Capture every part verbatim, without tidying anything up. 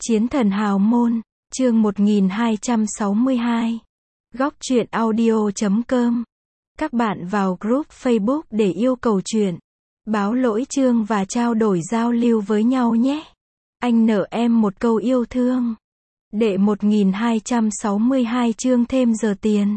Chiến thần hào môn, chương một nghìn hai trăm sáu mươi hai. Góc truyện audio chấm com. Các bạn vào group Facebook để yêu cầu truyện, báo lỗi chương và trao đổi giao lưu với nhau nhé. Anh nợ em một câu yêu thương. Đệ một nghìn hai trăm sáu mươi hai chương thêm giờ tiền.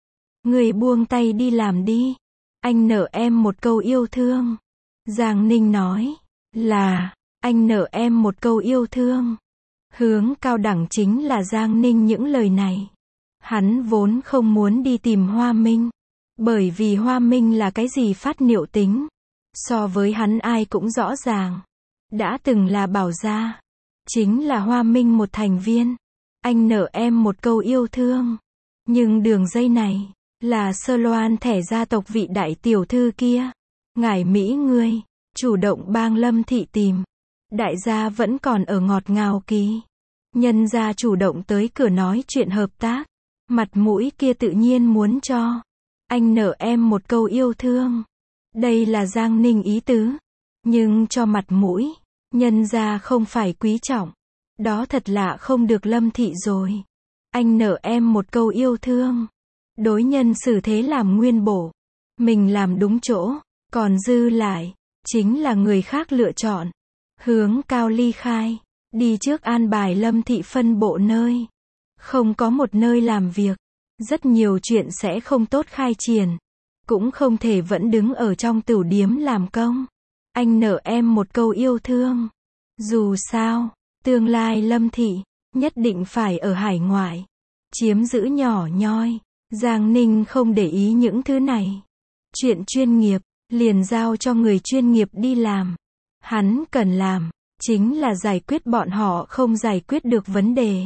Người buông tay đi làm đi. Anh nợ em một câu yêu thương. Giang Ninh nói, là, anh nợ em một câu yêu thương. Hướng cao đẳng chính là Giang Ninh những lời này. Hắn vốn không muốn đi tìm Hoa Minh. Bởi vì Hoa Minh là cái gì phát niệu tính. So với hắn ai cũng rõ ràng. Đã từng là Bảo Gia. Chính là Hoa Minh một thành viên. Anh nợ em một câu yêu thương. Nhưng đường dây này, là Sơ Loan thẻ gia tộc vị đại tiểu thư kia. Ngải Mỹ ngươi, chủ động bang Lâm Thị tìm. Đại gia vẫn còn ở ngọt ngào kỳ. Nhân gia chủ động tới cửa nói chuyện hợp tác. Mặt mũi kia tự nhiên muốn cho. Anh nợ em một câu yêu thương. Đây là Giang Ninh ý tứ. Nhưng cho mặt mũi, nhân gia không phải quý trọng. Đó thật lạ không được Lâm Thị rồi. Anh nợ em một câu yêu thương. Đối nhân xử thế làm nguyên bổ. Mình làm đúng chỗ, còn dư lại, chính là người khác lựa chọn. Hướng cao ly khai, đi trước an bài Lâm Thị phân bộ nơi. Không có một nơi làm việc, rất nhiều chuyện sẽ không tốt khai triển. Cũng không thể vẫn đứng ở trong tửu điếm làm công. Anh nợ em một câu yêu thương. Dù sao, tương lai Lâm Thị, nhất định phải ở hải ngoại. Chiếm giữ nhỏ nhoi. Giang Ninh không để ý những thứ này. Chuyện chuyên nghiệp, liền giao cho người chuyên nghiệp đi làm. Hắn cần làm, chính là giải quyết bọn họ không giải quyết được vấn đề.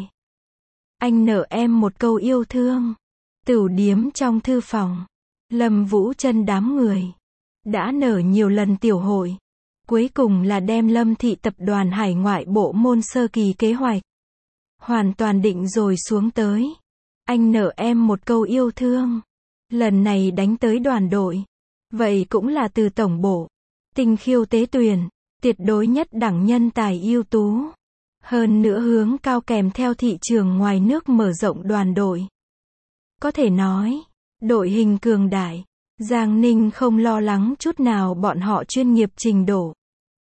Anh nợ em một câu yêu thương. Tửu điếm trong thư phòng. Lâm Vũ Trân đám người. Đã nở nhiều lần tiểu hội. Cuối cùng là đem Lâm Thị tập đoàn hải ngoại bộ môn sơ kỳ kế hoạch. Hoàn toàn định rồi xuống tới. Anh nợ em một câu yêu thương. Lần này đánh tới đoàn đội. Vậy cũng là từ tổng bộ. Tinh khiêu tế tuyển. Tuyệt đối nhất đẳng nhân tài ưu tú. Hơn nữa hướng cao kèm theo thị trường ngoài nước mở rộng đoàn đội. Có thể nói, đội hình cường đại. Giang Ninh không lo lắng chút nào bọn họ chuyên nghiệp trình độ.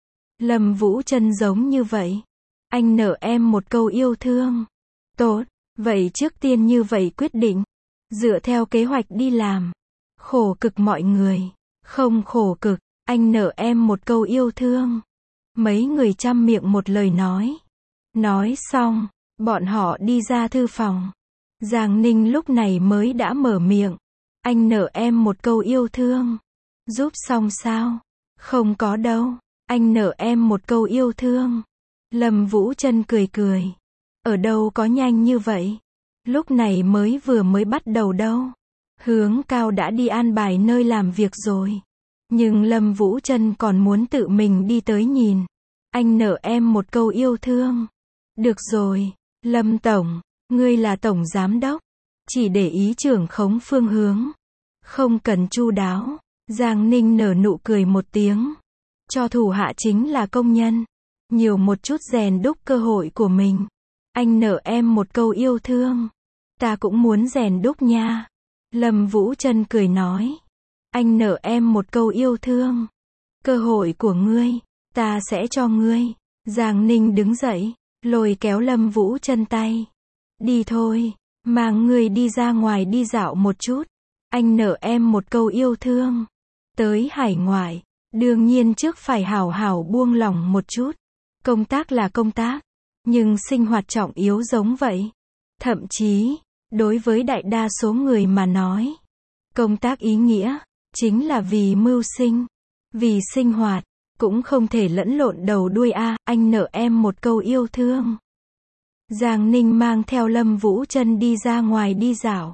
Lâm Vũ Trân giống như vậy. Anh nợ em một câu yêu thương. Tốt, vậy trước tiên như vậy quyết định. Dựa theo kế hoạch đi làm. Khổ cực mọi người. Không khổ cực, anh nợ em một câu yêu thương. Mấy người chăm miệng một lời nói. Nói xong, bọn họ đi ra thư phòng. Giang Ninh lúc này mới đã mở miệng. Anh nợ em một câu yêu thương. Giúp xong sao? Không có đâu. Anh nợ em một câu yêu thương. Lâm Vũ Trân cười cười. Ở đâu có nhanh như vậy? Lúc này mới vừa mới bắt đầu đâu. Hướng cao đã đi an bài nơi làm việc rồi. Nhưng Lâm Vũ Trân còn muốn tự mình đi tới nhìn. Anh nợ em một câu yêu thương. Được rồi, Lâm Tổng, ngươi là Tổng Giám Đốc. Chỉ để ý trưởng khống phương hướng. Không cần chu đáo. Giang Ninh nở nụ cười một tiếng. Cho thủ hạ chính là công nhân. Nhiều một chút rèn đúc cơ hội của mình. Anh nợ em một câu yêu thương. Ta cũng muốn rèn đúc nha. Lâm Vũ Trân cười nói. Anh nợ em một câu yêu thương. Cơ hội của ngươi, ta sẽ cho ngươi. Giang Ninh đứng dậy, lôi kéo Lâm Vũ Trân tay. Đi thôi, mang ngươi đi ra ngoài đi dạo một chút. Anh nợ em một câu yêu thương. Tới hải ngoại, đương nhiên trước phải hảo hảo buông lỏng một chút. Công tác là công tác, nhưng sinh hoạt trọng yếu giống vậy. Thậm chí, đối với đại đa số người mà nói, công tác ý nghĩa, chính là vì mưu sinh, vì sinh hoạt, cũng không thể lẫn lộn đầu đuôi a. Anh nợ em một câu yêu thương. Giang Ninh mang theo Lâm Vũ Trân đi ra ngoài đi dạo.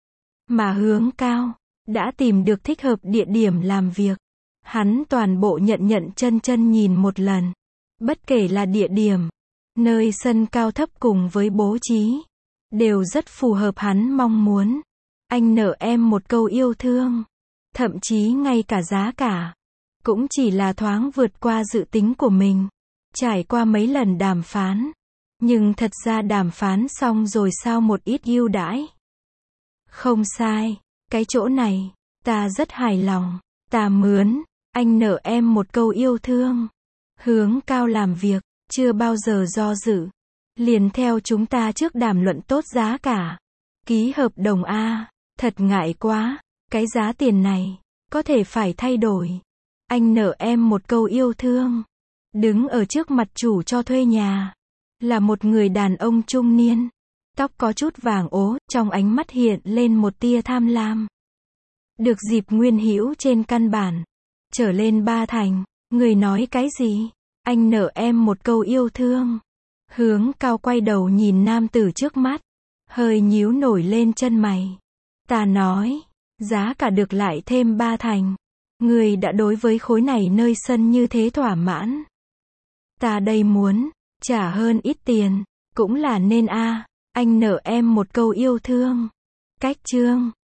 Mà hướng cao, đã tìm được thích hợp địa điểm làm việc. Hắn toàn bộ nhận nhận chân chân nhìn một lần. Bất kể là địa điểm, nơi sân cao thấp cùng với bố trí, đều rất phù hợp hắn mong muốn. Anh nợ em một câu yêu thương. Thậm chí ngay cả giá cả, cũng chỉ là thoáng vượt qua dự tính của mình. Trải qua mấy lần đàm phán, Nhưng thật ra đàm phán xong rồi sao một ít ưu đãi. Không sai, cái chỗ này, ta rất hài lòng, ta mướn, anh nợ em một câu yêu thương. Hướng Cao làm việc, chưa bao giờ do dự. Liền theo chúng ta trước đàm luận tốt giá cả. Ký hợp đồng A, thật ngại quá, cái giá tiền này, có thể phải thay đổi. Anh nợ em một câu yêu thương. Đứng ở trước mặt chủ cho thuê nhà, là một người đàn ông trung niên. Tóc có chút vàng ố, trong ánh mắt hiện lên một tia tham lam. Được dịp Nguyên Hữu trên căn bản, trở lên ba thành, người nói cái gì? Anh nợ em một câu yêu thương. Hướng Cao quay đầu nhìn nam tử trước mắt, hơi nhíu nổi lên chân mày. Ta nói, giá cả được lại thêm ba thành. Người đã đối với khối này nơi sân như thế thỏa mãn. Ta đây muốn, trả hơn ít tiền, cũng là nên a. Anh nợ em một câu yêu thương. Cách chương